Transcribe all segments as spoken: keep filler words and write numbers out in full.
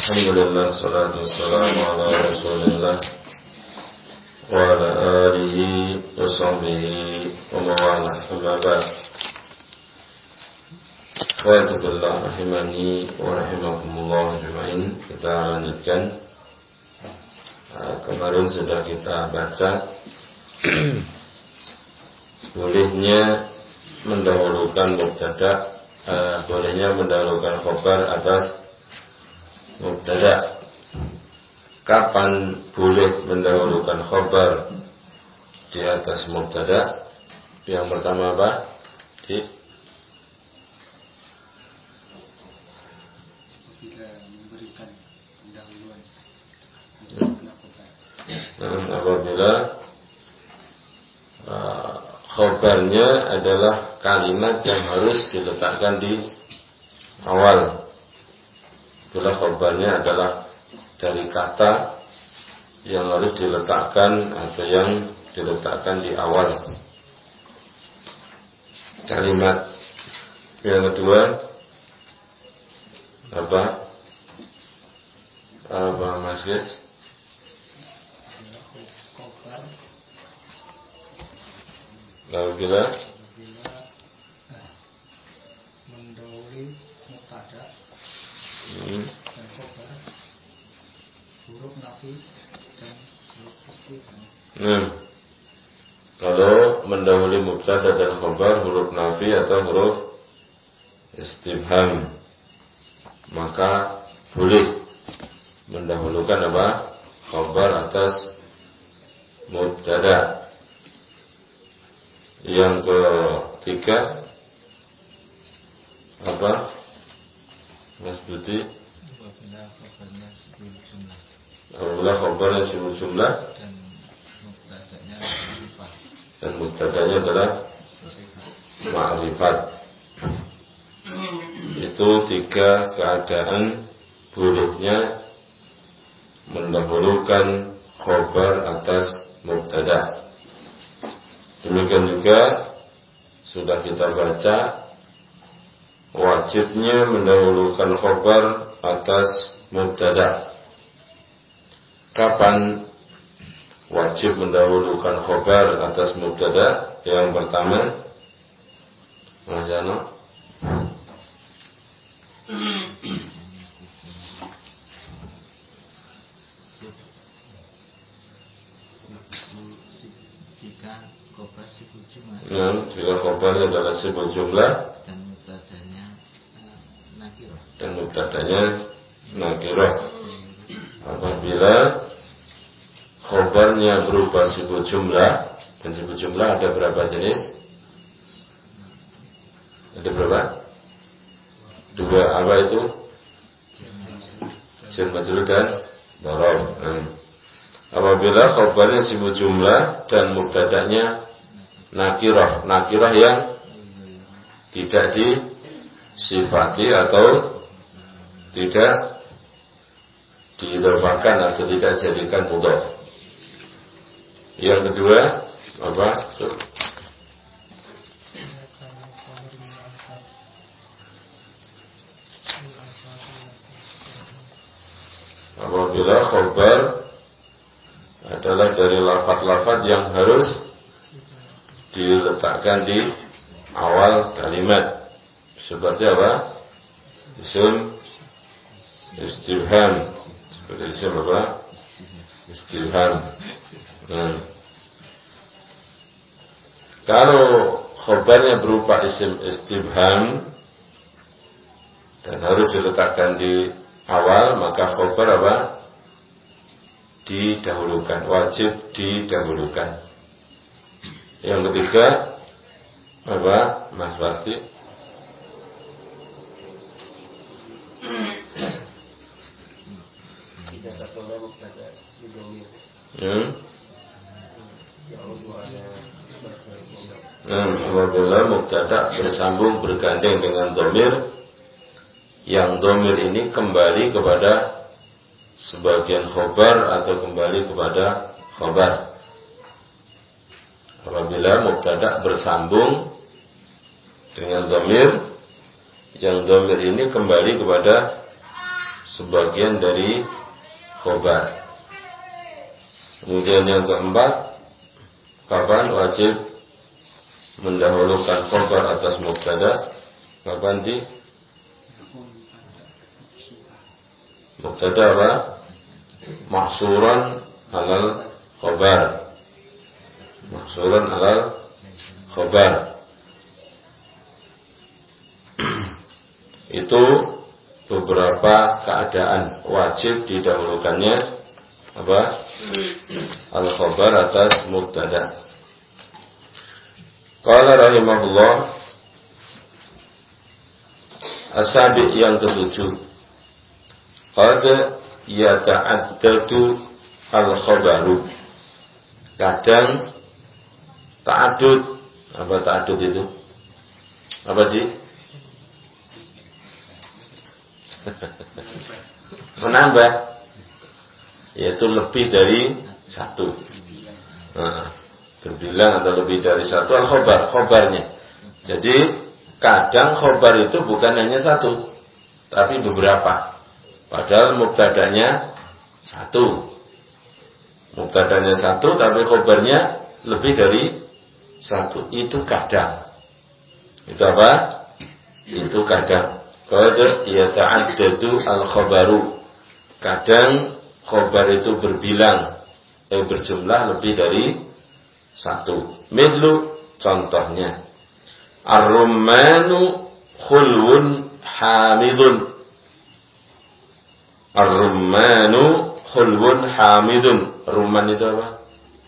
Alhamdulillah, salatu wassalamu ala rasulillah wa ala alihi wa sahbihi wa mawalah, amma ba'd. Khawatibillah rahimani wa rahimakumullah ajma'in. Kita lanjutkan. Kemarin sudah kita baca bolehnya mendahulukan mubtada, uh, bolehnya mendahulukan khabar atas mubtada. Kapan boleh mendahulukan khabar di atas mubtada? Yang pertama apa? Di Bila memberikan pendahuluan nah, apabila uh, khabarnya adalah kalimat yang harus diletakkan di awal. Bila khabarnya adalah dari kata yang harus diletakkan atau yang diletakkan di awal kalimat. Yang kedua apa? Apa Mas Guys? Apabila mendahului mubtada hmm. dan khabar, huruf nafi dan huruf istifham. Nah, kalau mendahului mubtada dan khabar huruf nafi atau huruf istifham, maka boleh mendahulukan apa? Khabar atas mubtada. Yang ketiga apa? Mas Budi? Apabila khabarnya sibuk jumlah Apabila khabarnya sibuk jumlah dan mubtadanya ma'rifat. Dan mubtadanya adalah ma'rifat. Itu tiga keadaan bolehnya mendahulukan khabar atas mubtada. Demikian juga sudah kita baca wajibnya mendahulukan khabar atas mubtada. Kapan wajib mendahulukan khabar atas mubtada? Yang pertama, Mas Jano. Jika khabar sibuk jumlah Nah, jika khabarnya adalah sibuk jumlah dan mubtadanya uh, nakirah dan mubtadanya nakirah. Apabila khabarnya berupa sibuk jumlah, dan sibuk jumlah ada berapa jenis? Ada berapa? Dua. Apa itu? Jar majrur dan dharaf. Hmm. Apabila khabarnya sibuk jumlah dan mubtadanya nakirah, nakirah yang tidak disifati atau tidak diidhofakan atau tidak jadikan mudhof. Yang kedua apa? Apabila khabar adalah dari lafaz-lafaz yang harus diletakkan di awal kalimat, seperti apa? Isim istifham. Seperti isim apa? Istifham. Nah, kalau khabarnya berupa isim istifham dan harus diletakkan di awal, maka khabar apa? Didahulukan, wajib didahulukan. Yang ketiga apa, Mas Pasti? Tidak tertolak mubtada didomir. Hmm? Hmm, apabila mubtada bersambung bergandeng dengan domir, yang domir ini kembali kepada sebagian khabar atau kembali kepada khabar. Apabila mubtada bersambung dengan domir, yang domir ini kembali kepada sebagian dari khobar. Kemudian yang keempat, kapan wajib mendahulukan khobar atas mubtada? Kapan di mubtada apa? Mahsuran alal khobar. Mahsuran alal khobar. Itu beberapa keadaan wajib didahulukannya apa? Al-khobar atas mubtada. Qala rahimahullah, as-sabi' yang ketujuh, qad yata'addadu al-khobaru. Kadang ta'adud. Apa ta'adud itu? Apa di? Menambah, yaitu lebih dari satu. Nah, berbilang atau lebih dari satu al-khobar, khobarnya. Jadi kadang khobar itu bukan hanya satu, tapi beberapa. Padahal mubtadanya satu. Mubtadanya satu, tapi khobarnya lebih dari satu. Itu kadang. Itu apa? Itu kadang. Qad yata'addadu al-khobaru. Kadang khobar itu berbilang, eh berjumlah lebih dari satu. Mislu, contohnya, ar-rummanu khulwun hamidun. Ar-rummanu khulwun hamidun. Rumman itu apa?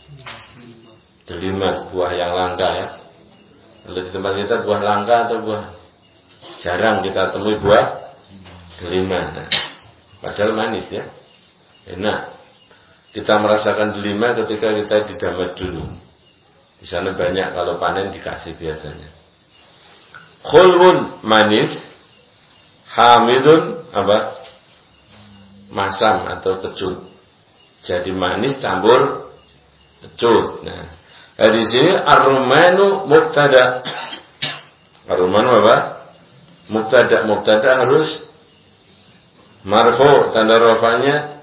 Delima, buah yang langka ya. Kalau di tempat kita buah langka atau buah jarang kita temui buah delima. Nah, padahal manis ya, enak. Kita merasakan delima ketika kita di Damat dulu. Di sana banyak, kalau panen dikasih biasanya. Khulwun manis, hamidun apa? Masam atau kecut. Jadi manis campur kecut. Nah, di sini ar-rumanu mubtada. Ar-rumanu apa? Mubtada. Mubtada harus marfu, tanda rafanya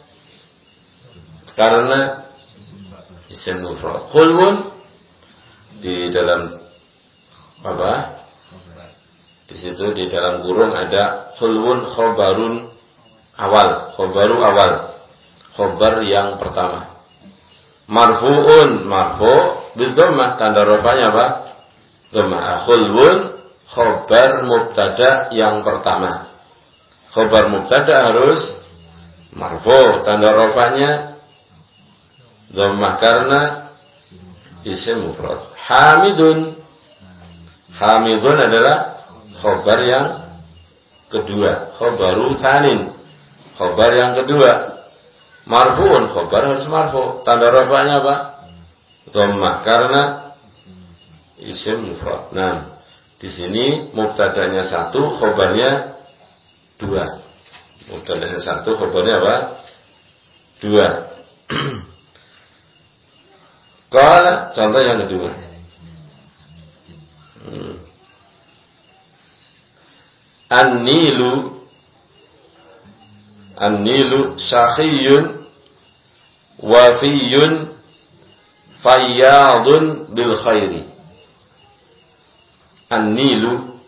karena isim mufrad. Khulwun di dalam apa? Di situ di dalam kurung ada khulwun khobarun awal, khobaru awal, khobar yang pertama. Marfuun, marfu bidhammah, tanda rafanya apa? Dhammah. Khulwun khobar mubtada yang pertama. Khobar mubtada harus marfu, tanda rafanya dhammah karena isim mufrad. Hamidun, hamidun adalah khobar yang kedua, khobaru tsanin, khobar yang kedua. Marfuun, khobar harus marfu, tanda rafanya apa? Dhammah karena isim mufrad. Nah, di sini mubtadanya satu, khobarnya dua. Mubtadanya satu, khobarnya apa? Dua. Qala, contoh yang kedua. Hmm. An-nilu, An-nilu syakhiyun wafiyun fayyadun bil khairi. An-nilu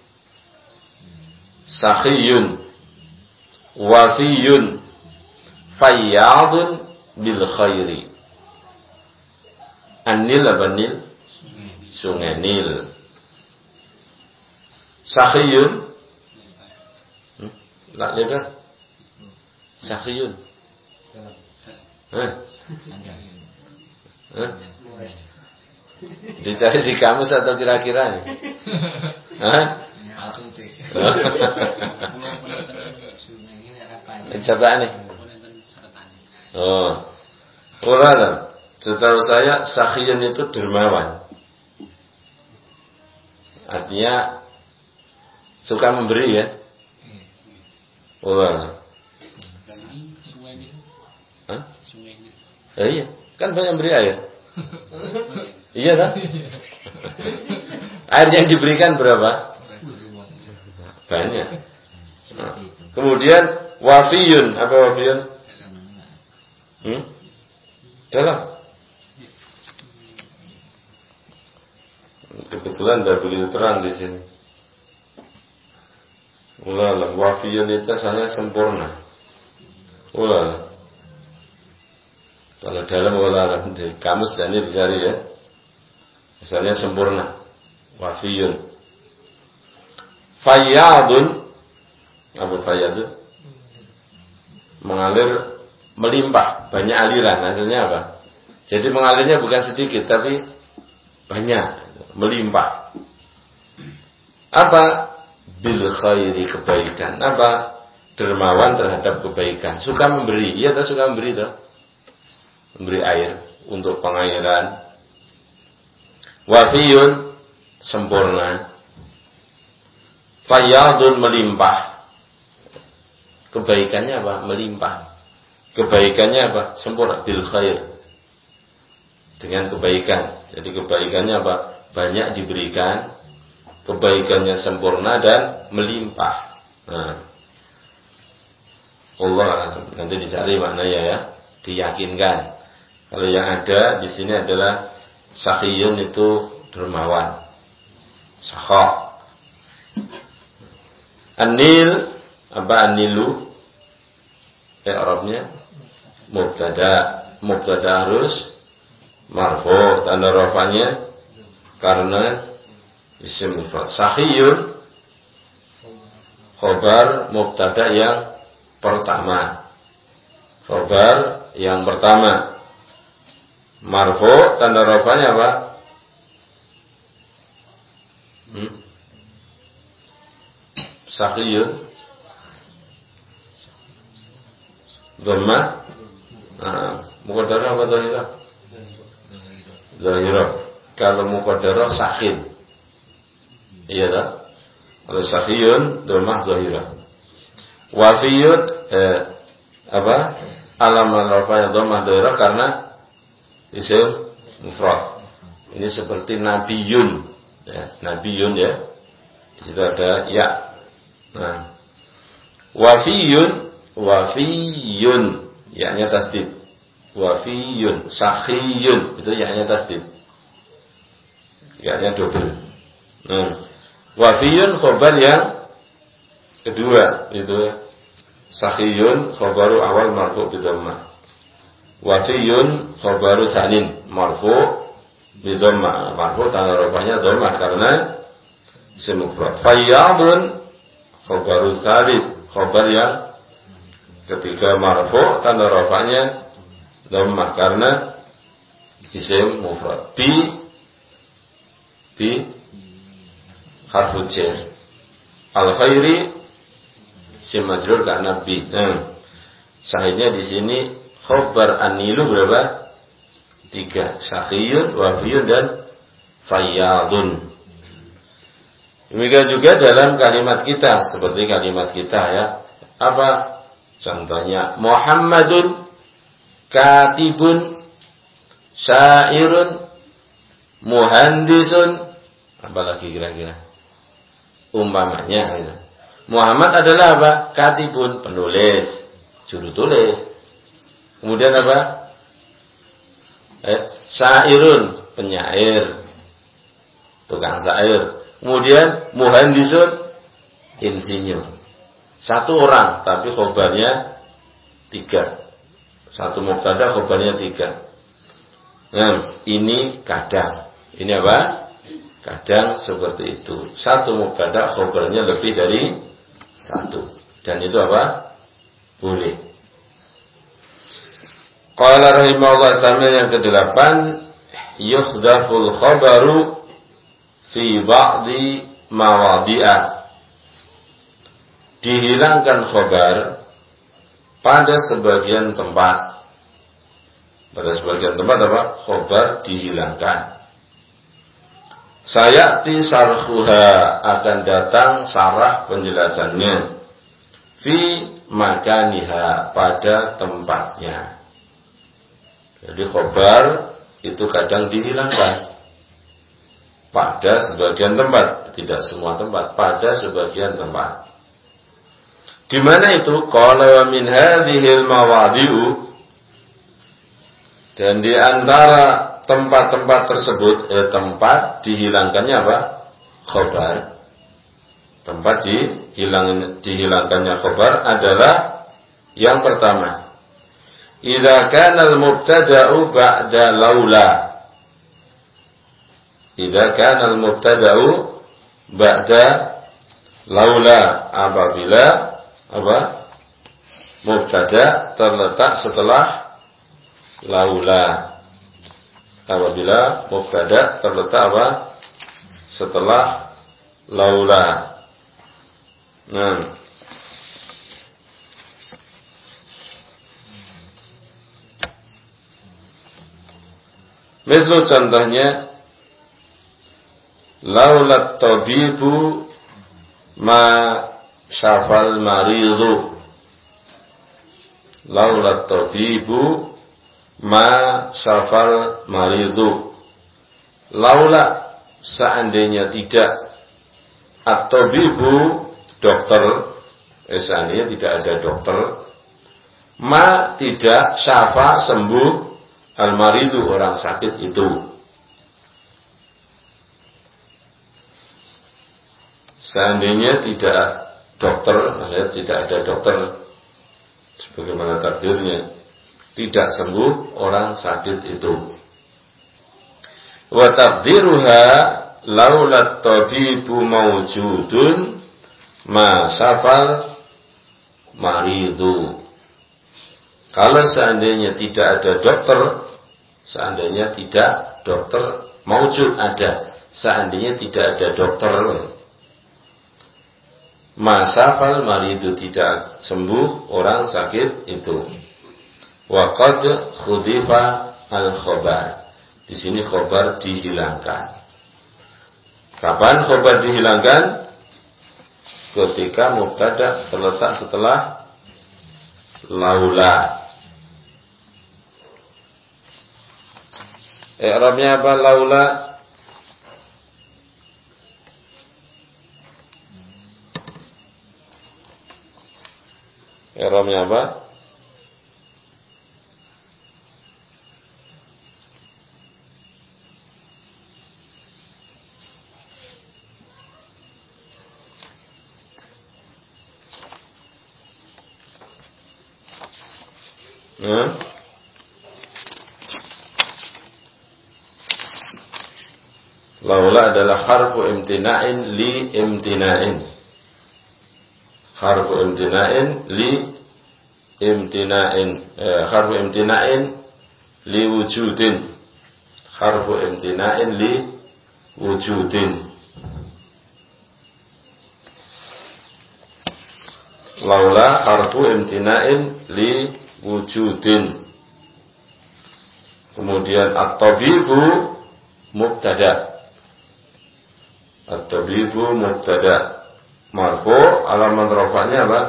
sakhiyun wafiyun fayyadun bil khairi. An-nil apa nil? Sungai Nil. Sakhiyun, hmm? Tak lebar. Sakhiyun. Hah? Hah? Dicari di kamus atau kira-kira? Hah? Coba nih. Oh, kurang. Setahu saya sakhiyun itu dermawan. Artinya suka memberi ya. Kurang. Hah? Ya, iya, kan banyak beri air. Iya kan? Air yang diberikan berapa? Banyak. Nah, kemudian wafiyun. Apa wafiyun? Hmm? Dalam. Kebetulan tidak begitu terang di sini. Ulah, wafiyun itu asalnya sempurna. Ulah. Kalau dalam ulah di kamus dan ini dicari ya. Asalnya sempurna. Wafiyun. Fayyadun. Apa fayyadun? Mengalir melimpah, banyak aliran. Hasilnya apa? Jadi mengalirnya bukan sedikit tapi banyak, melimpah. Apa? Bil khairi, kebaikan. Apa? Dermawan terhadap kebaikan. Suka memberi. Iya tak suka memberi tak? Memberi air untuk pengairan. Wafiyun, sempurna. Fayyadun, melimpah. Kebaikannya apa? Melimpah. Kebaikannya apa? Sempurna. Bil khair. Dengan kebaikan. Jadi kebaikannya apa? Banyak diberikan. Kebaikannya sempurna dan melimpah. Nah. Allah nanti dicari maknanya ya. Diyakinkan. Kalau yang ada di sini adalah sakhiyun, itu dermawan. Sakha. Anil, apa anilu? Ya Arabnya mubtada. Mubtada harus marfu, tanda rafanya karena isim mufrad. Sakhiyun khabar mubtada yang pertama. Khabar yang pertama. Marfu, tanda rafanya apa? Hmm? Sakhiyun dhamma. Nah, muqaddarah apa dhahirah? Dhahirah. Kalau muqaddarah sakhin. Iya tak? Kalau sakhiyun dhammah dhahirah. Wafiyun eh, apa? Alamat rafa'nya dhammah dhahirah karena isim mufrad. Ini seperti nabiyun. Ya, nabiyun ya. Di situ ada ya. Nah, wafiyun, wafiyun, ya-nya tasdid. Wafiyun, sakhiyun, itu ya-nya tasdid. Ya-nya double. Nah, wafiyun khobar yang kedua, itu sakhiyun khobaru awal marfu bidhammah. Wafiyun khobaru tsanin marfu bidhammah. Marfu tanda rafanya dhammah karena isim mufrad. Fayyadun khobaru tsalits, khobar yang ketiga marfu tanda rafanya dhammah karena isim mufrad. Bi bi harfu jar. Al khairi isim majrur karena bi. Nah, sahihnya di sini khobar anilu berapa? Tiga. Sakhiyun, wafiyun dan fayyadun. Demikian juga dalam kalimat kita, seperti kalimat kita ya. Apa? Contohnya Muhammadun katibun syairun muhandisun. Apalagi kira-kira? Umpamanya gitu. Muhammad adalah apa? Katibun, penulis, juru tulis. Kemudian apa? Eh, syairun, penyair, tukang syair. Kemudian muhandisun, insinyur. Satu orang, tapi khobarnya tiga. Satu mubtada, khobarnya tiga. Nah, ini kadang. Ini apa? Kadang seperti itu. Satu mubtada, khobarnya lebih dari satu. Dan itu apa? Boleh. Qala rahimahullah sampai yang kedelapan, yukhdaful khabaru fi ba'di mawadi'ah. Dihilangkan khabar pada sebagian tempat. Pada sebagian tempat apa? Khabar dihilangkan. Sayati sarhuha, akan datang sarah penjelasannya. Fi makaniha, pada tempatnya. Jadi khabar itu kadang dihilangkan pada sebagian tempat, tidak semua tempat, pada sebagian tempat. Di mana itu? Qala wa min hadhil mawadi'u, dan di antara tempat-tempat tersebut, eh, tempat dihilangkannya apa? Khobar. Tempat dihilang, dihilangkannya khobar adalah yang pertama, idza kana al-mubtada'u ba'da laula. Idza kana al-mubtada'u ba'da laula, apabila apa? Mubtada terletak setelah laula. Apabila mubtada terletak apa? Setelah laula. Nah, misal contohnya, laulat tabibu ma syafal maridu. Laulat tabibu ma syafal maridu. Laula, seandainya tidak, at-tabibu dokter, eh, seandainya tidak ada dokter, ma tidak, syafa sembuh, al-maridu orang sakit itu. Seandainya tidak dokter, maksudnya tidak ada dokter, sebagaimana takdirnya, tidak sembuh orang sakit itu. Wa taqdiruha laulat tabibu mawjudun ma syafal maridu. Kalau seandainya tidak ada dokter, seandainya tidak dokter, mawjud ada, seandainya tidak ada dokter, ma syafal maridu tidak sembuh orang sakit itu. Wa qad khudifa al-khobar. Di sini khobar dihilangkan. Kapan khobar dihilangkan? Ketika mubtada terletak setelah laula. I'rabnya apa laula? I'rabnya apa? Hmm? Laula adalah harfu imtina'in li imtina'in. Harfu imtina'in li imtina'in. Eh, harfu imtina'in li wujudin. Harfu imtina'in li wujudin. Laula harfu imtina'in li wujudin. Kemudian at-tabibu mubtada. At-tabibu mubtada marfu, alamat rafa'nya apa?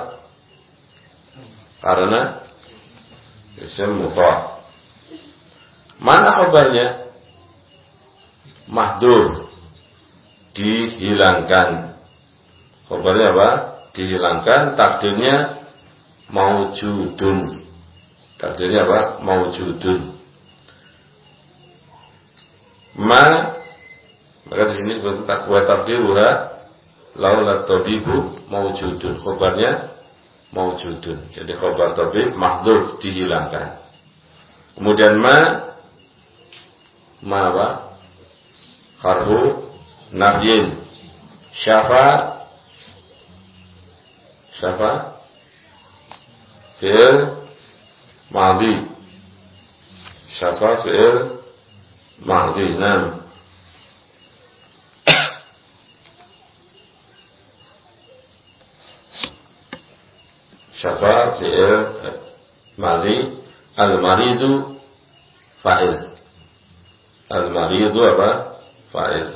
Karena isim mudhaf. Mana khabarnya? Mahdhuf, dihilangkan. Khabarnya apa? Dihilangkan, takdirnya maujudun. Takdirnya apa? Maujudun. Ma, maka di sini seperti takwa takdiruha laulat tabibu maujudun. Khabarnya maujudun. Jadi khabar tabib mahdhuf, dihilangkan. Kemudian ma, ma apa? Harfu nafyin. Syafa, syafa fi'il madhi. Syafa fi'il madhi. Nam. Syafa fi'il madhi. Al-maridu fa'il. Al-maridu apa? Fa'il.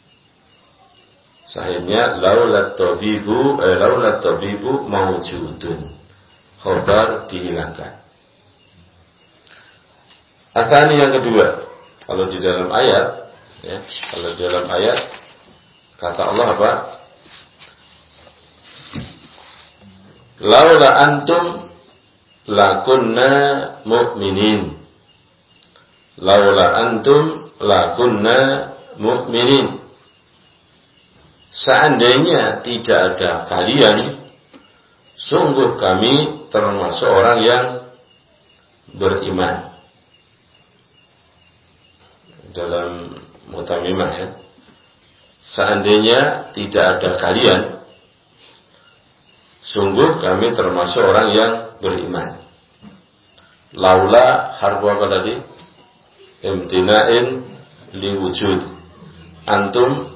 Sahihnya laulat tabibu eh, laulat tabibu mawjudun. Khabar dihilangkan. Asani yang kedua, kalau di dalam ayat, ya, kalau di dalam ayat kata Allah apa? Laula antum lakunna mu'minin. Laula antum lakunna mu'minin. Seandainya tidak ada kalian, sungguh kami termasuk orang yang beriman. Dalam Mutamimah ya. Seandainya tidak ada kalian, sungguh kami termasuk orang yang beriman. Laula harfu apa tadi? Imtina'in liwujud. Antum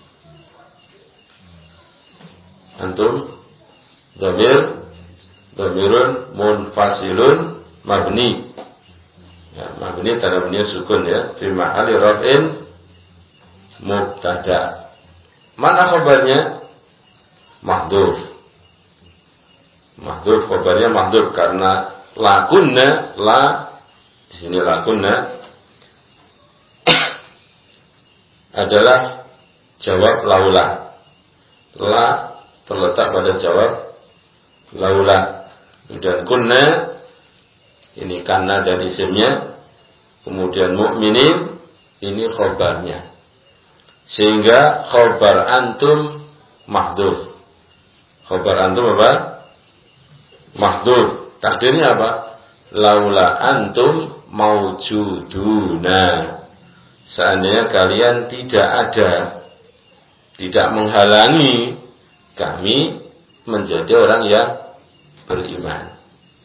Antum Dhamir Dhamirun munfasilun mabni ya, mabni tanamnya sukun ya, fi ma'ali raf'in mubtada. Mana khabarnya? Mahdhuf. Mahdhuf, khabarnya mahdhuf karena lakunna, la di sini lakunna adalah jawab laula. La terletak pada jawab laula. Dan kunna ini karena dan isimnya, kemudian mukminin ini khabarnya. Sehingga khabar antum mahdhuf. Khabar antum apa? Mahdhuf. Takdirnya apa? Laula antum maujuduna. Seandainya kalian tidak ada, tidak menghalangi kami menjadi orang yang beriman.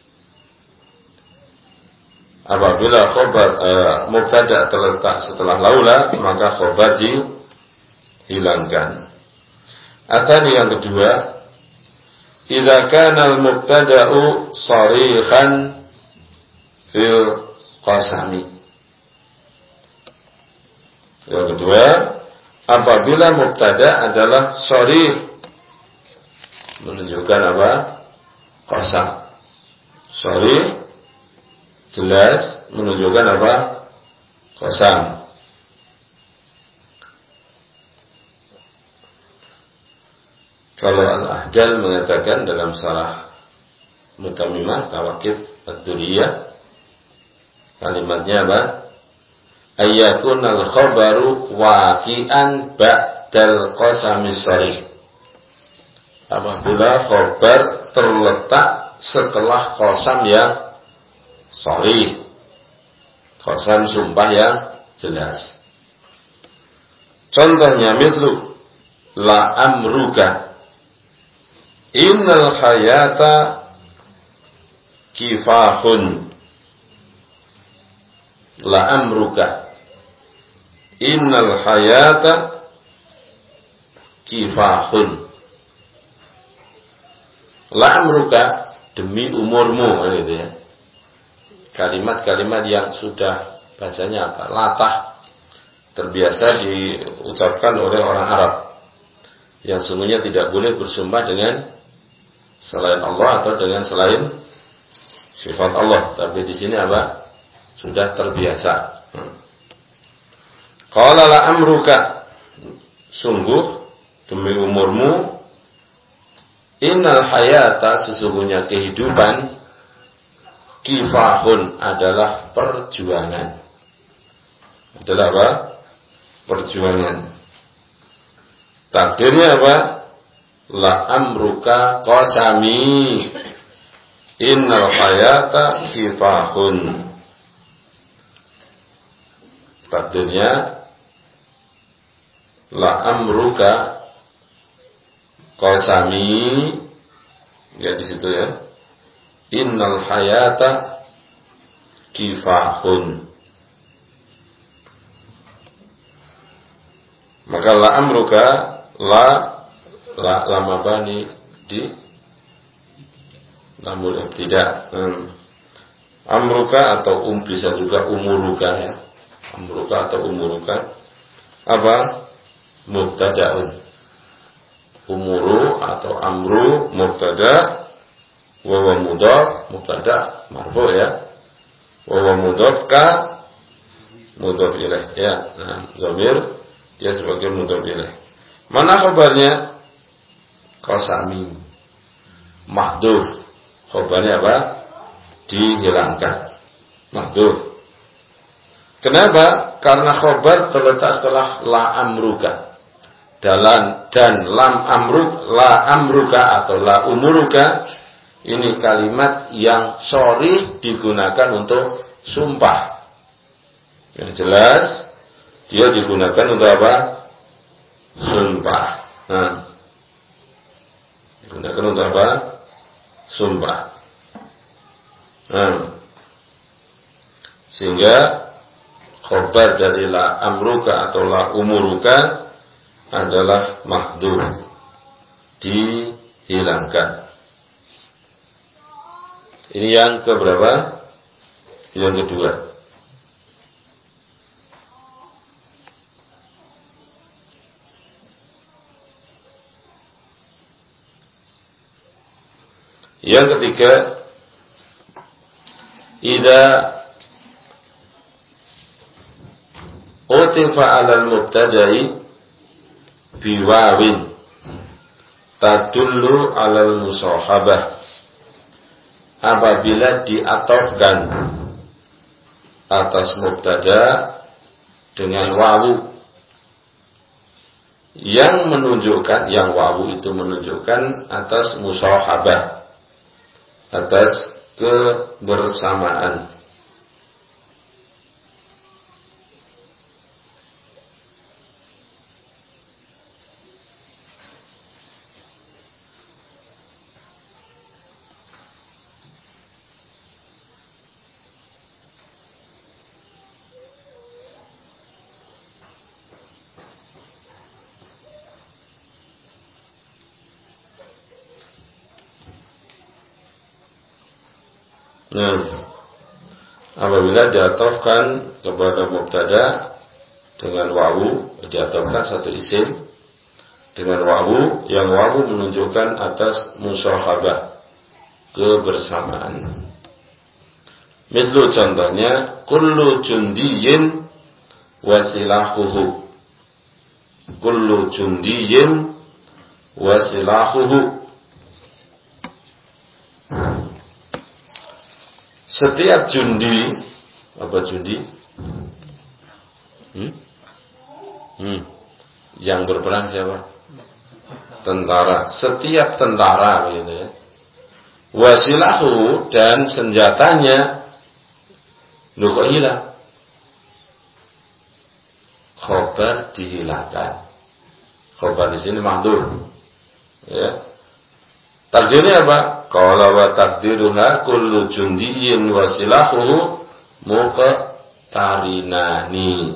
Apabila khabar e, mubtada terletak setelah laula, maka khabar dihilangkan. Asal yang kedua, idza kana al-mubtada'u sharihan fil qasami. Yang kedua, apabila mubtada adalah sharih, menunjukkan apa? Qasam. Sharih jelas menunjukkan apa? Qasam. Kalau Al-Ahdal mengatakan dalam Syarah Mutamimah Tawaqif Ad-Duriyah, kalimatnya apa? Ayyakun al-khabaru waqi'an ba'dal qasami sharih. Apabila khabar terletak setelah qasam yang sharih, qasam sumpah yang jelas. Contohnya mislu la amruka innal hayata kifahun. La amruka innal hayata kifahun. La amruka demi umurmu, gitu ya. Kalimat-kalimat yang sudah bahasanya apa? Latah, terbiasa diucapkan oleh orang Arab, yang sungguhnya tidak boleh bersumpah dengan selain Allah atau dengan selain sifat Allah. Tapi di sini apa? Sudah terbiasa. Qala la amruka, sungguh demi umurmu, innal hayata, sesungguhnya kehidupan, kifahun, adalah perjuangan. Adalah apa? Perjuangan. Takdirnya apa? La amruka qasami innal hayata kifahun. Takdirnya la amruka qasami, ya di situ ya. Innal hayata kifahun. Maka la amruka, la la lama bani di lamul ibtida. Hmm. Amruka atau um bisa juga umuruka ya. Amruka atau umuruka apa? Mubtada'un. Umuru atau amru mubtada, wa wa mudhaf, mubtada marfu ya. Wa wa mudhaf ka mudhaf ilaih ya. Nah, dhamir dia sebagai mudhaf ilaih. Mana khabarnya? Qasami. mahdhuf. Khobarnya apa? Dihilangkan. Mahdhuf. Kenapa? Karena khobar terletak setelah la amruka. Dalam dan lam amruk, la amruka atau la umuruka, ini kalimat yang sharih digunakan untuk sumpah. Yang jelas dia digunakan untuk apa? Sumpah. Nah, digunakan untuk apa? Sumpah. Nah, sehingga khobar dari la amruka atau la umuruka adalah mahdhuf, dihilangkan. Ini yang keberapa? Yang kedua. Yang ketiga, idza utifa 'alal mubtada'i biwawin tadullu 'alal musahabah. Apabila diatofkan atas mubtada dengan wawu yang menunjukkan, yang wawu itu menunjukkan atas musahabah, atas kebersamaan. Nah, apabila diatofkan kepada mubtada dengan wawu, diatofkan satu isim dengan wawu, yang wawu menunjukkan atas musyahabah, kebersamaan. Mislu contohnya, kullu jundiyin wasilahuhu. Kullu jundiyin wasilahuhu. Setiap jundi, apa jundi? Hmm? Hmm. Yang berperang siapa? Tentara. Setiap tentara, begitu ya. Wasilahu, dan senjatanya, lu kok hilang? Khobar dihilangkan. Khobar di sini mahdhuf. Ya. Takdirnya apa? Qala wa takdiruha kullu jundiyyin wasilahuhu muqtarinani.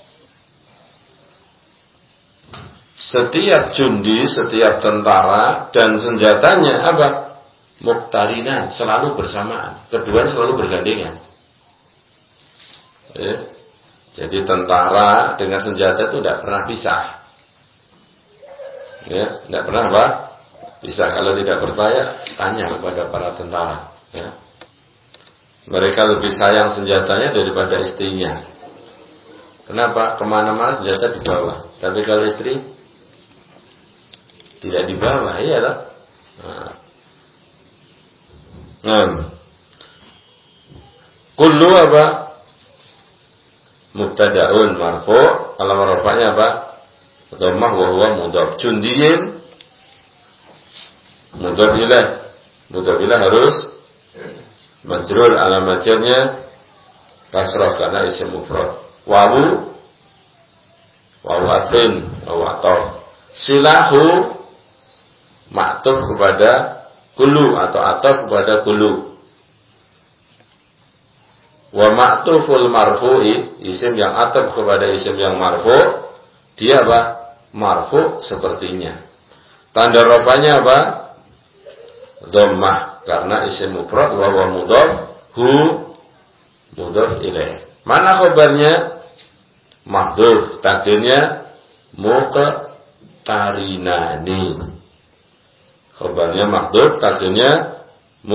Setiap jundi, setiap tentara dan senjatanya apa? Muqtarinan, selalu bersamaan. Keduanya selalu bergandengan. Ya. Jadi tentara dengan senjata itu tidak pernah pisah. Ya, tidak pernah apa? Bisa. Kalau tidak percaya, tanya kepada para tentara. Ya. Mereka lebih sayang senjatanya daripada istrinya. Kenapa? Kemana-mana senjata dibawa. Tapi kalau istri tidak dibawa, iya tak? Nah, kullu apa? Mubtada'un marfu'. Alam rafa'nya apa? Dhammah wa huwa mudhaf. Jundiyin mudhaf ilaih. Mudhaf ilaih harus majrur, alamat jarnya kasrah karena isim mufrad. Wawu wawu atfin, wawu ataf. Silahu ma'tuf kepada kullu atau ataf kepada kullu. Wa ma'tuful marfu'i, isim yang ataf kepada isim yang marfu', dia apa? Marfu' sepertinya. Tanda rafanya apa? Dhammah karena isim mufrad wa huwa mudhaf, hu mudhaf ilaih. Mana khabarnya? Mahdhuf. Takdirnya muqtarinani. Khabarnya mahdhuf, takdirnya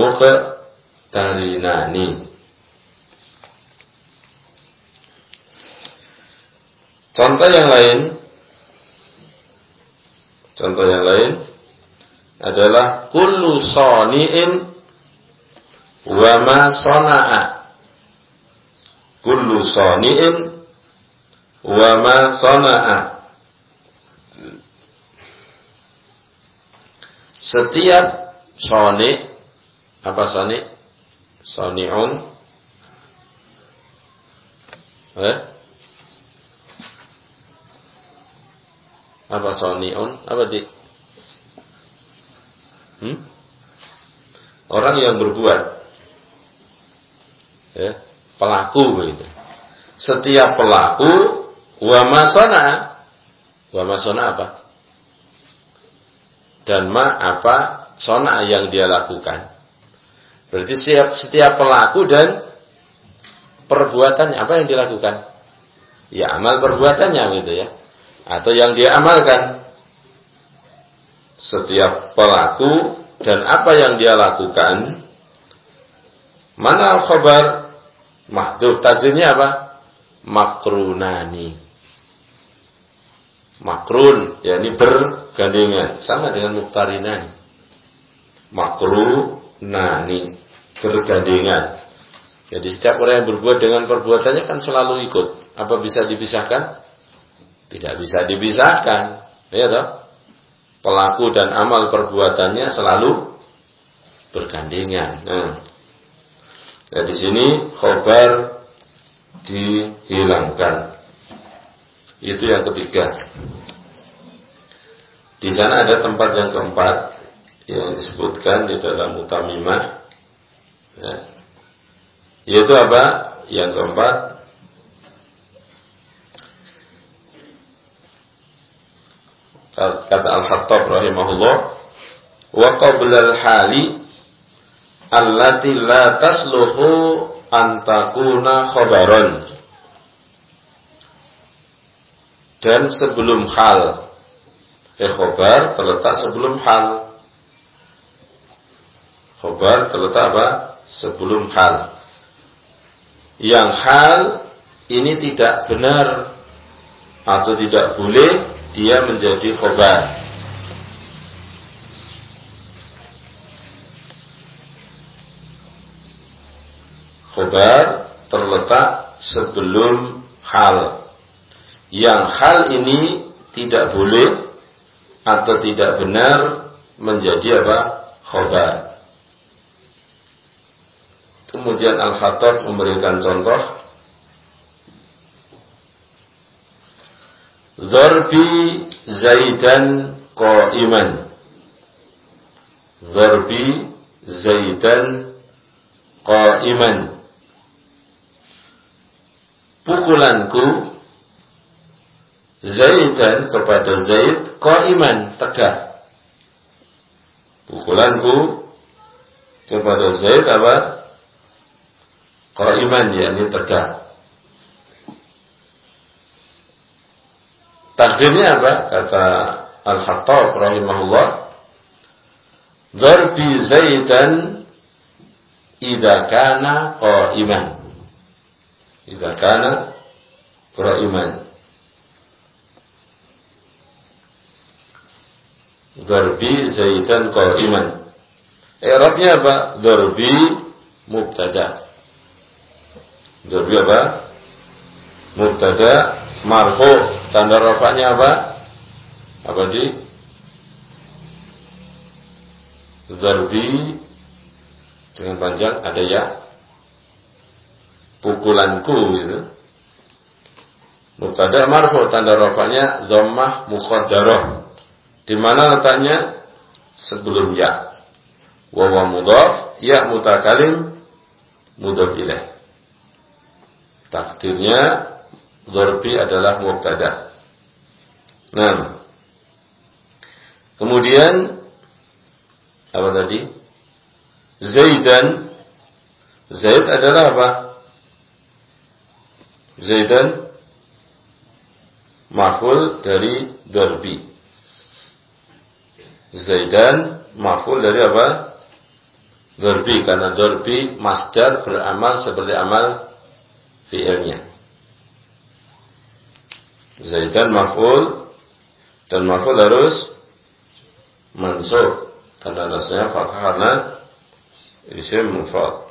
muqtarinani. Contoh yang lain. Contoh yang lain. adalah kullu sani'in wa ma sana'a. Kullu sani'in wa ma sana'a. Setiap sani', apa sani'? Sani'un. Eh? Apa sani'un? Apa di? Hmm? Orang yang berbuat. Ya, pelaku begitu. Setiap pelaku wa masana, wa masana apa? Dan ma apa sona yang dia lakukan. Berarti setiap, setiap pelaku dan perbuatannya apa yang dilakukan? Ya amal perbuatannya gitu ya. Atau yang dia amalkan. Setiap pelaku dan apa yang dia lakukan. Mana al-khabar? Mahdhuf, takdirnya apa? Makrunani. Makrun, yakni bergandengan, sama dengan muqtarinani. Makrunani, bergandengan. Jadi setiap orang yang berbuat dengan perbuatannya kan selalu ikut. Apa bisa dipisahkan? Tidak bisa dipisahkan. Ya toh? Pelaku dan amal perbuatannya selalu bergandengan. Nah, nah di sini khobar dihilangkan. Itu yang ketiga. Di sana ada tempat yang keempat yang disebutkan di dalam mutamimah. Ya. Yaitu apa? Yang keempat, kata Al-Khattab rahimahullah, wa qabla al-hali allati la tasluhu an takuna khabaran. Dan sebelum hal, eh khabar terletak sebelum hal. Khabar terletak apa? Sebelum hal. Yang hal ini tidak benar atau tidak boleh dia menjadi khobar. Khobar terletak sebelum hal. Yang hal ini tidak boleh atau tidak benar menjadi apa? Khobar. Kemudian Al-Khattab memberikan contoh, Zarbi Zaidan qa'iman. Zarbi Zaidan qa'iman. Pukulanku Zaidan kepada Zaid qa'iman, tegak. Pukulanku kepada Zaid apa? Qa'iman, yakni tegak. Takdirnya apa? Kata Al-Khattab rahimahullah, Darbi Zaidan idza kana qa'iman. Idza kana qa'iman. Darbi Zaidan qa'iman. I'rabnya apa? Darbi mubtada. Darbi apa? Mubtada marfu'. Tanda rafa'nya apa? Apa di? Zarbi dengan panjang ada ya. Pukulanku gitu. Mubtada marfu', tanda rafa'nya dhammah muqaddarah. Di mana letaknya? Sebelum ya. Wa wa mudhaf, ya mutakalim, mudhaf ilaih. Takdirnya Zarbi adalah mubtada. Nah, kemudian apa tadi? Zaidan. Zaid adalah apa? Zaidan maf'ul dari Zarbi. Zaidan maf'ul dari apa? Zarbi, karena Zarbi masdar beramal seperti amal fi'ilnya. Zaidan maf'ul dan maf'ul harus mansub. Tanda nasnya fathah karena isim mufrad.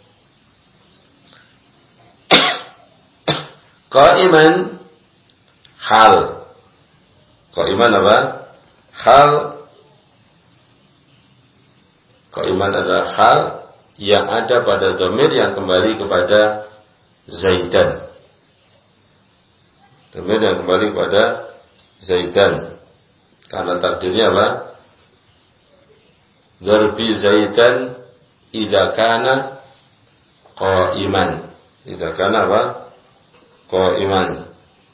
Qa'iman hal. Qa'iman apa? Hal. Qa'iman adalah hal yang ada pada dhamir yang kembali kepada Zaidan. Dhamir yang kembali kepada Zaidan. Karena takdirnya apa? Darbi Zaidan idza kana qa'iman. Idza kana apa? Qa'iman.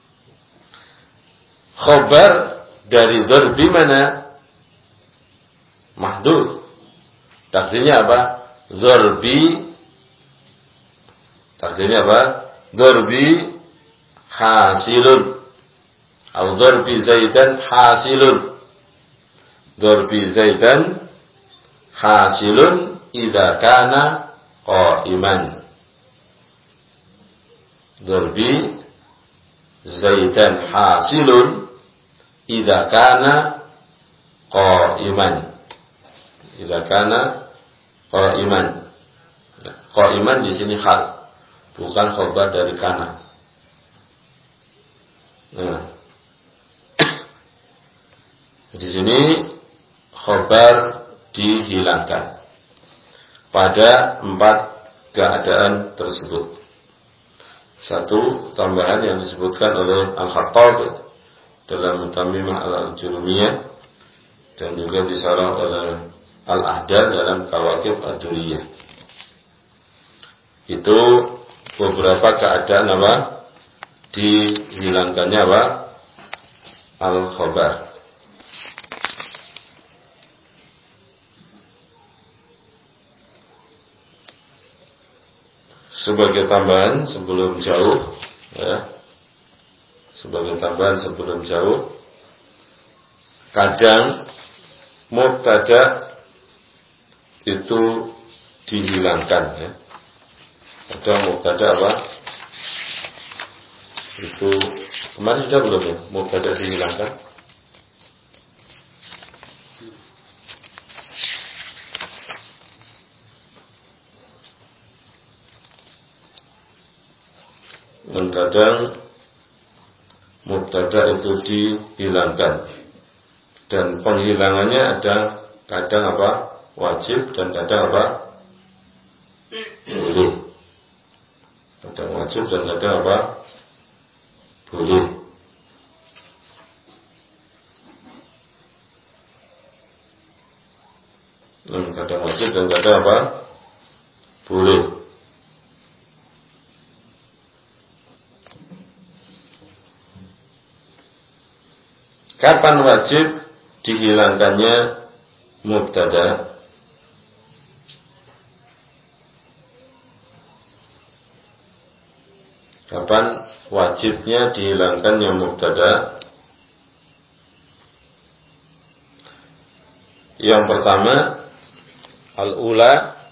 Khabar dari darbi mana? Mahdhuf. Takdirnya apa? Darbi. Takdirnya apa? Darbi hasilun. Atau darbi Zaidan hasilun. Darbi Zaidan hasilun idza kana qa'iman. Darbi Zaidan hasilun idza kana qa'iman. Idza kana qa'iman. Qa'iman di sini hal, bukan khabar dari kana. Nah, di sini khabar dihilangkan pada empat keadaan tersebut. Satu, tambahan yang disebutkan oleh Al-Khattab dalam Mutammimah Al-Jurumiyah dan juga disarah oleh Al-Ahdad dalam Kawakib Ad-Duriyah. Itu beberapa keadaan apa? Dihilangkannya apa? Al-Khabar. Sebagai tambahan sebelum jauh, ya, sebagai tambahan sebelum jauh, kadang mubtada itu dihilangkan, ya. Kadang mubtada apa? Itu kemarin sudah belum ya? Mubtada dihilangkan. Dan kadang mubtada itu dihilangkan. Dan penghilangannya ada kadang apa? Wajib dan kadang apa? Boleh. Kadang wajib dan kadang apa? Boleh. Dan kadang wajib dan kadang apa? Boleh. Kapan wajib dihilangkannya mubtada? Kapan wajibnya dihilangkannya mubtada? Yang pertama, al-ula,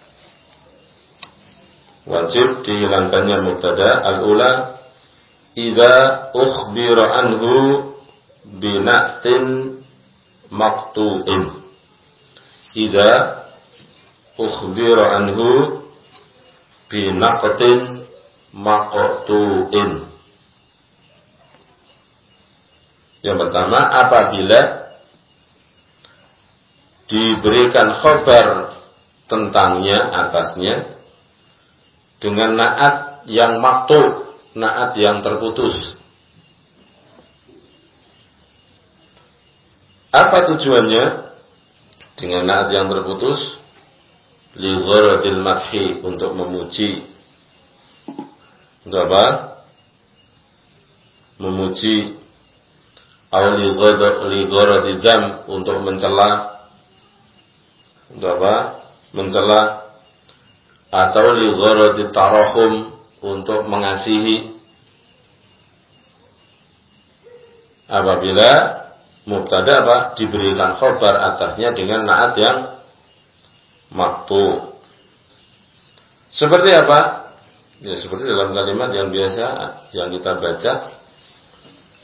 wajib dihilangkannya mubtada. Al-ula idza ukhbira anhu bina'tin maqtu'in. Idza ukhbira anhu binaqtin maqtu'in. Yang pertama, apabila diberikan khabar tentangnya, atasnya, dengan na'at yang maqtu', na'at yang terputus. Apa tujuannya dengan na'at yang terputus? Li gharadil madhi, untuk memuji. Untuk apa? Memuji. Aw li gharadil dzam, untuk mencela. Untuk apa? Mencela. Atau li gharadil tarahum, untuk mengasihi. Apabila mubtada apa? Diberikan khabar atasnya dengan na'at yang maqtu. Seperti apa? Ya seperti dalam kalimat yang biasa yang kita baca.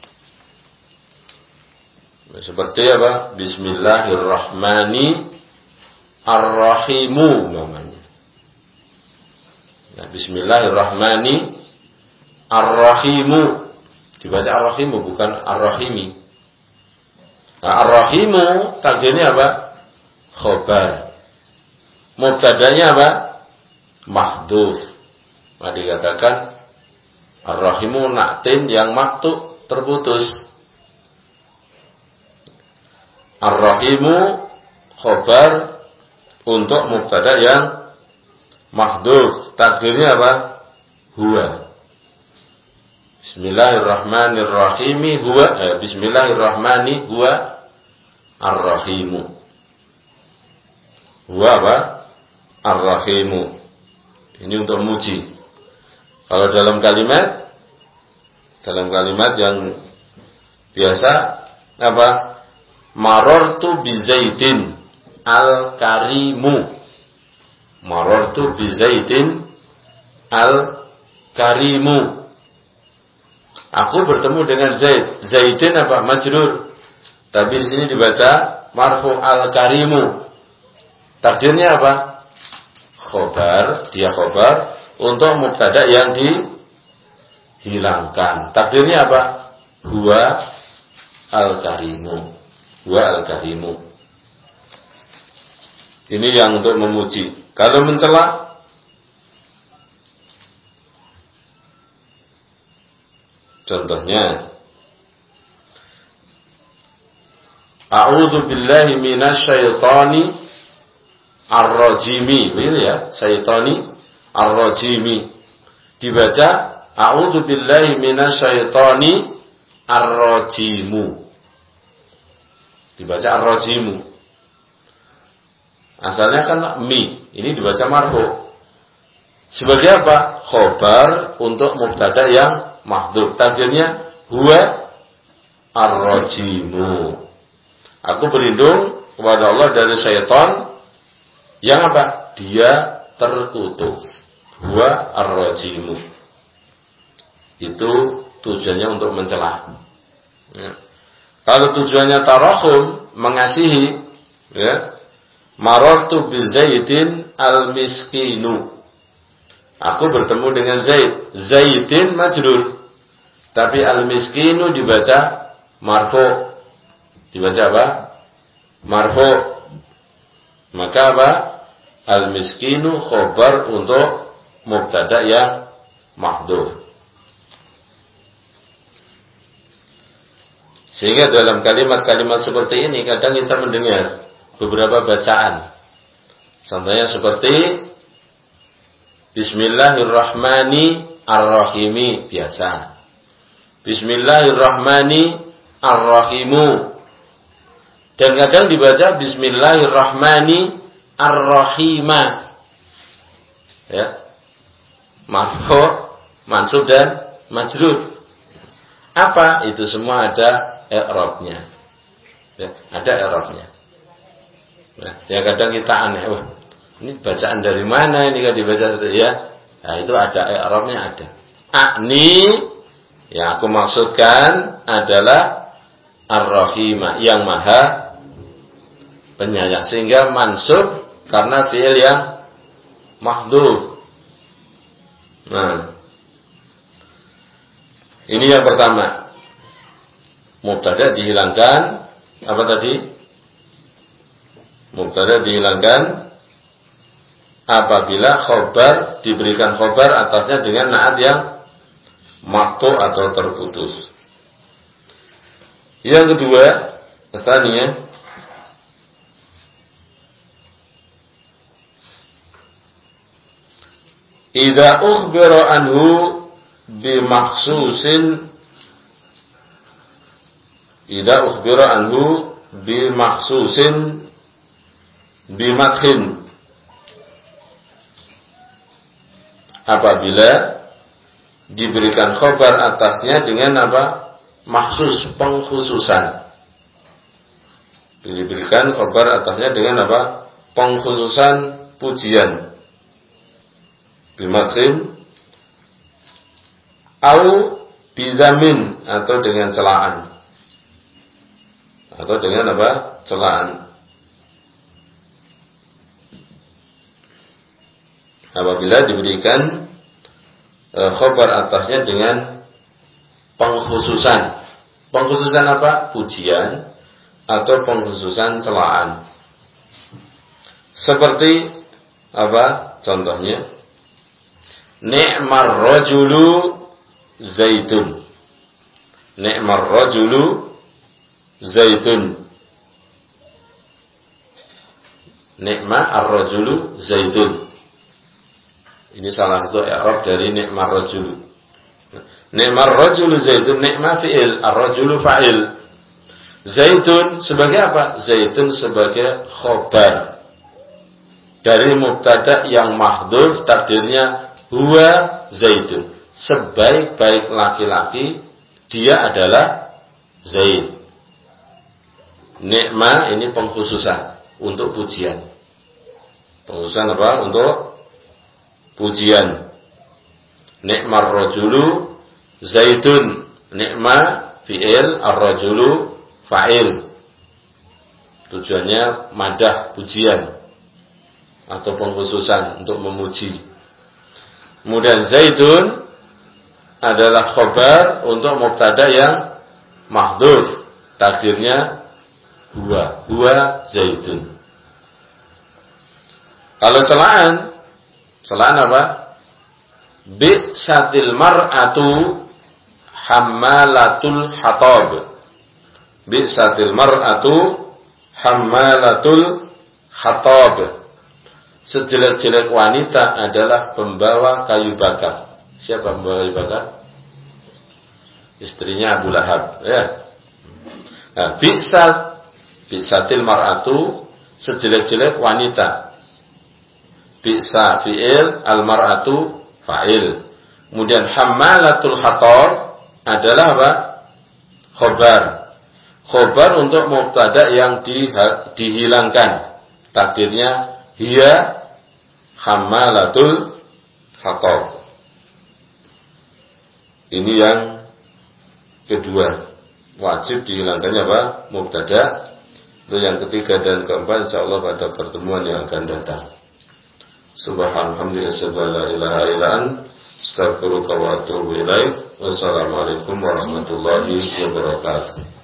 Seperti apa? Bismillahirrahmanirrahim. Ar-Rahimu namanya. Nah, Bismillahirrahmanirrahim. Ar-Rahimu. Dibaca Ar-Rahimu bukan Ar-Rahimi. Nah, Ar-Rahimu takdirnya apa? Khobar. Mubtadanya apa? Mahdhuf. Nah, dikatakan Ar-Rahimu na'tin yang maktu terputus. Ar-Rahimu khobar untuk mubtada yang mahdhuf. Takdirnya apa? Huwa. Bismillahirrahmanirrahim. Huwa eh, Bismillahirrahmani huwa Ar-Rahimu. Huwa apa? Ar-Rahimu. Ini untuk muji. Kalau dalam kalimat, dalam kalimat yang biasa apa? Marartu bi Zaidin al-Karimu. Marartu bi Zaidin al-Karimu. Aku bertemu dengan Zaid. Zaidin apa? Majrur. Tapi di sini dibaca marfu al-Karimu. Takdirnya apa? Khobar, dia khobar untuk mubtada yang dihilangkan. Takdirnya apa? Huwa al-Karimu. Huwa al-Karimu. Ini yang untuk memuji. Kalau mencela, contohnya, A'udzu billahi minasyaitani ar-rajimi. Begitu ya, syaitani ar-rajimi. Dibaca A'udzu billahi minasyaitani ar-rajimu. Dibaca ar-rajimu. Asalnya kan mi, ini dibaca marfu. Sebagai apa? Khobar untuk mubtada yang mahdhuf. Takdirnya huwa ar-rajimu. Aku berlindung kepada Allah dari syaitan yang apa? Dia terkutuk. Huwa ar-rajimu. Itu tujuannya untuk mencela. Ya. Kalau tujuannya tarahum, mengasihi, ya. Marartu bi Zaidin al-miskinu. Aku bertemu dengan Zaid. Zaidin majrur. Tapi al-miskinu dibaca marfu. Dibaca apa? Marfu. Maka apa? Al-miskinu khobar untuk mubtada yang mahdhuf. Sehingga dalam kalimat-kalimat seperti ini kadang kita mendengar beberapa bacaan. Contohnya seperti Bismillahirrahmanirrahim biasa. Bismillahirrahmanirrahim. Dan kadang dibaca Bismillahirrahmanirrahim. Ya. Marfu, mansub dan majrur. Apa? Itu semua ada i'rabnya. Ya, ada i'rabnya. Nah, ya kadang kita aneh, wah, ini bacaan dari mana ini kan dibaca ya? Nah, itu ada i'rabnya ada. Akni yang aku maksudkan adalah Ar-Rahimah, yang maha penyayang. Sehingga mansub karena fi'il yang mahdhuf. Nah, ini yang pertama. Mubtada dihilangkan. Apa tadi? Mubtada dihilangkan apabila khobar diberikan khobar atasnya dengan naat yang maqtu atau terputus. Yang kedua, tsaniyah, idza ukhbira anhu bi makhsusin, idza ukhbira anhu bi makhsusin bi madhin, apabila diberikan khobar atasnya dengan apa? Maksus, pengkhususan. Diberikan khobar atasnya dengan apa? Pengkhususan pujian. Bimadhin au bizamin, atau dengan celaan. Atau dengan apa? Celaan. apabila diberikan e, khabar atasnya dengan pengkhususan. Pengkhususan apa? Pujian atau pengkhususan celaan. Seperti apa? Contohnya, ni'mar rajulu zaitun. Ni'mar rajulu zaitun. Ni'ma ar-rajulu zaitun. Ini salah satu i'rab dari ni'mar rajulu. Ni'mar rajulu zaitun, ni'ma fi'il, ar-rajulu fa'il. Zaitun sebagai apa? Zaitun sebagai khobar dari mubtada yang mahdhuf, takdirnya huwa zaitun. Sebaik-baik laki-laki dia adalah Zaid. Ni'ma ini pengkhususan untuk pujian. Pengkhususan apa? Untuk pujian. Ni'mar rajulu zaitun. Ni'ma fi'il, ar-rajulu fa'il. Tujuannya madah, pujian atau pengkhususan untuk memuji. Kemudian zaitun adalah khabar untuk mubtada yang mahdhuf, takdirnya huwa, huwa zaitun. Kalau celaan, celaan apa? Bi'satil mar'atu hammalatul hatab. Bi'satil mar'atu hammalatul hatab. Sejelek-jelek wanita adalah pembawa kayu bakar. Siapa pembawa kayu bakar? Istrinya Abu Lahab, ya. Nah, bi'sat, bi'satil mar'atu, sejelek-jelek wanita. Bi'sa fi'il, al-mar'atu fa'il. Kemudian hammalatul hatab adalah apa? Khobar. Khobar untuk mubtada yang di, dihilangkan. Takdirnya hiya hammalatul hatab. Ini yang kedua, wajib dihilangkannya apa? Mubtada. Untuk yang ketiga dan keempat insyaallah pada pertemuan yang akan datang. Subhanallah, la ilaha illa anta, astaghfiruka wa atubu ilaik. Wassalamualaikum warahmatullahi wabarakatuh.